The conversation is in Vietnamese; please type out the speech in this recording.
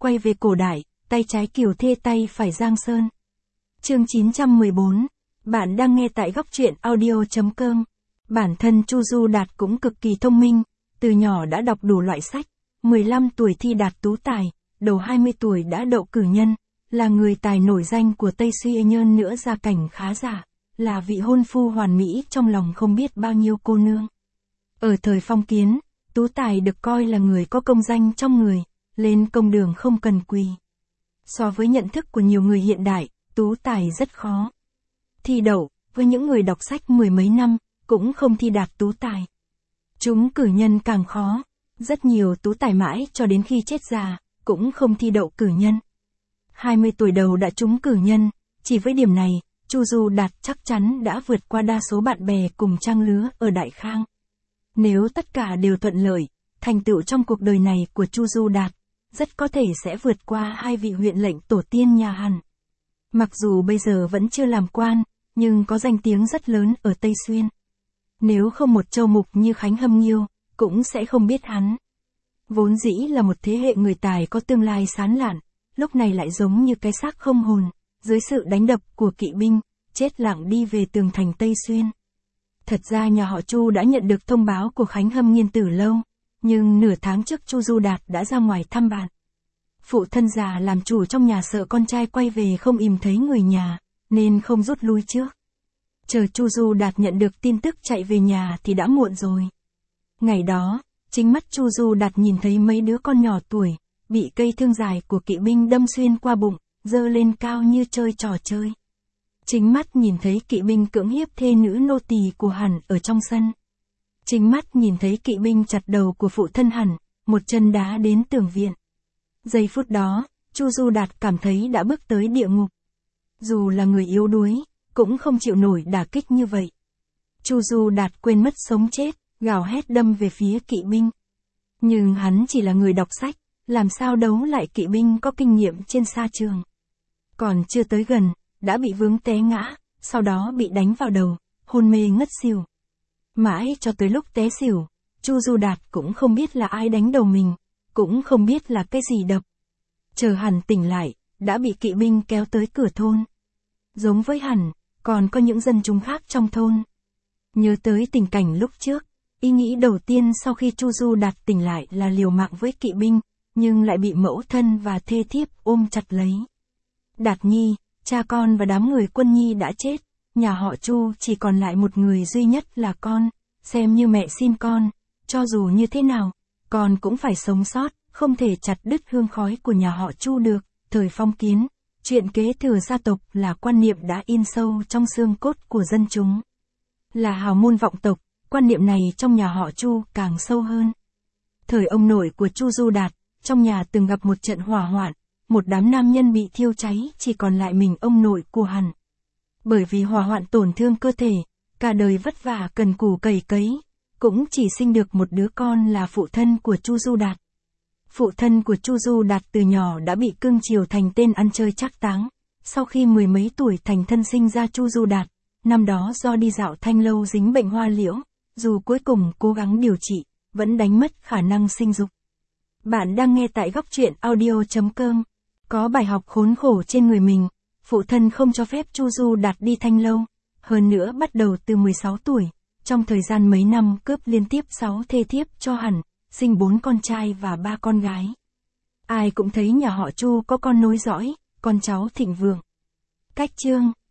quay về cổ đại, tay trái Kiều Thê tay phải Giang Sơn. Chương 914. Bạn đang nghe tại góc truyện audio.com. Bản thân Chu Du Đạt cũng cực kỳ thông minh, từ nhỏ đã đọc đủ loại sách, 15 tuổi thi đạt tú tài, đầu 20 tuổi đã đậu cử nhân, là người tài nổi danh của Tây Xuyê, hơn nữa gia cảnh khá giả, là vị hôn phu hoàn mỹ trong lòng không biết bao nhiêu cô nương. Ở thời phong kiến, tú tài được coi là người có công danh trong người, lên công đường không cần quỳ. So với nhận thức của nhiều người hiện đại, tú tài rất khó thi đậu, với những người đọc sách mười mấy năm, cũng không thi đạt tú tài. Chúng cử nhân càng khó, rất nhiều tú tài mãi cho đến khi chết già, cũng không thi đậu cử nhân. 20 tuổi đầu đã trúng cử nhân, chỉ với điểm này, Chu Du Đạt chắc chắn đã vượt qua đa số bạn bè cùng trang lứa ở Đại Khang. Nếu tất cả đều thuận lợi, thành tựu trong cuộc đời này của Chu Du Đạt, rất có thể sẽ vượt qua hai vị huyện lệnh tổ tiên nhà Hàn. Mặc dù bây giờ vẫn chưa làm quan, nhưng có danh tiếng rất lớn ở Tây Xuyên. Nếu không một châu mục như Khánh Hâm Nghiêu, cũng sẽ không biết hắn. Vốn dĩ là một thế hệ người tài có tương lai sáng lạn, lúc này lại giống như cái xác không hồn, dưới sự đánh đập của kỵ binh, chết lặng đi về tường thành Tây Xuyên. Thật ra nhà họ Chu đã nhận được thông báo của Khánh Hâm Nghiên từ lâu, nhưng nửa tháng trước Chu Du Đạt đã ra ngoài thăm bạn. Phụ thân già làm chủ trong nhà sợ con trai quay về không im thấy người nhà, nên không rút lui trước. Chờ Chu Du Đạt nhận được tin tức chạy về nhà thì đã muộn rồi. Ngày đó, chính mắt Chu Du Đạt nhìn thấy mấy đứa con nhỏ tuổi, bị cây thương dài của kỵ binh đâm xuyên qua bụng, giơ lên cao như chơi trò chơi. Chính mắt nhìn thấy kỵ binh cưỡng hiếp thê nữ nô tỳ của Hàn ở trong sân. Chính mắt nhìn thấy kỵ binh chặt đầu của phụ thân Hàn, một chân đá đến tường viện. Giây phút đó, Chu Du Đạt cảm thấy đã bước tới địa ngục. Dù là người yếu đuối, cũng không chịu nổi đả kích như vậy. Chu Du Đạt quên mất sống chết, gào hét đâm về phía kỵ binh. Nhưng hắn chỉ là người đọc sách, làm sao đấu lại kỵ binh có kinh nghiệm trên sa trường. Còn chưa tới gần, đã bị vướng té ngã, sau đó bị đánh vào đầu, hôn mê ngất xỉu. Mãi cho tới lúc té xỉu, Chu Du Đạt cũng không biết là ai đánh đầu mình, cũng không biết là cái gì đập. Chờ Hàn tỉnh lại, đã bị kỵ binh kéo tới cửa thôn. Giống với Hàn, còn có những dân chúng khác trong thôn. Nhớ tới tình cảnh lúc trước, ý nghĩ đầu tiên sau khi Chu Du Đạt tỉnh lại là liều mạng với kỵ binh, nhưng lại bị mẫu thân và thê thiếp ôm chặt lấy. Đạt Nhi, cha con và đám người Quân Nhi đã chết, nhà họ Chu chỉ còn lại một người duy nhất là con, xem như mẹ xin con, cho dù như thế nào, con cũng phải sống sót, không thể chặt đứt hương khói của nhà họ Chu được. Thời phong kiến, chuyện kế thừa gia tộc là quan niệm đã in sâu trong xương cốt của dân chúng. Là hào môn vọng tộc, quan niệm này trong nhà họ Chu càng sâu hơn. Thời ông nội của Chu Du Đạt, trong nhà từng gặp một trận hỏa hoạn, một đám nam nhân bị thiêu cháy, chỉ còn lại mình ông nội của Hàn. Bởi vì hỏa hoạn tổn thương cơ thể, cả đời vất vả cần cù cày cấy, cũng chỉ sinh được một đứa con là phụ thân của Chu Du Đạt. Phụ thân của Chu Du Đạt từ nhỏ đã bị cưng chiều thành tên ăn chơi trác táng. Sau khi mười mấy tuổi thành thân sinh ra Chu Du Đạt, năm đó do đi dạo Thanh Lâu dính bệnh hoa liễu, dù cuối cùng cố gắng điều trị, vẫn đánh mất khả năng sinh dục. Bạn đang nghe tại góc truyện audio.com. Có bài học khốn khổ trên người mình, phụ thân không cho phép Chu Du Đạt đi Thanh Lâu, hơn nữa bắt đầu từ 16 tuổi, trong thời gian mấy năm cướp liên tiếp 6 thê thiếp cho Hàn, sinh 4 con trai và 3 con gái. Ai cũng thấy nhà họ Chu có con nối dõi, con cháu thịnh vượng. Cách chương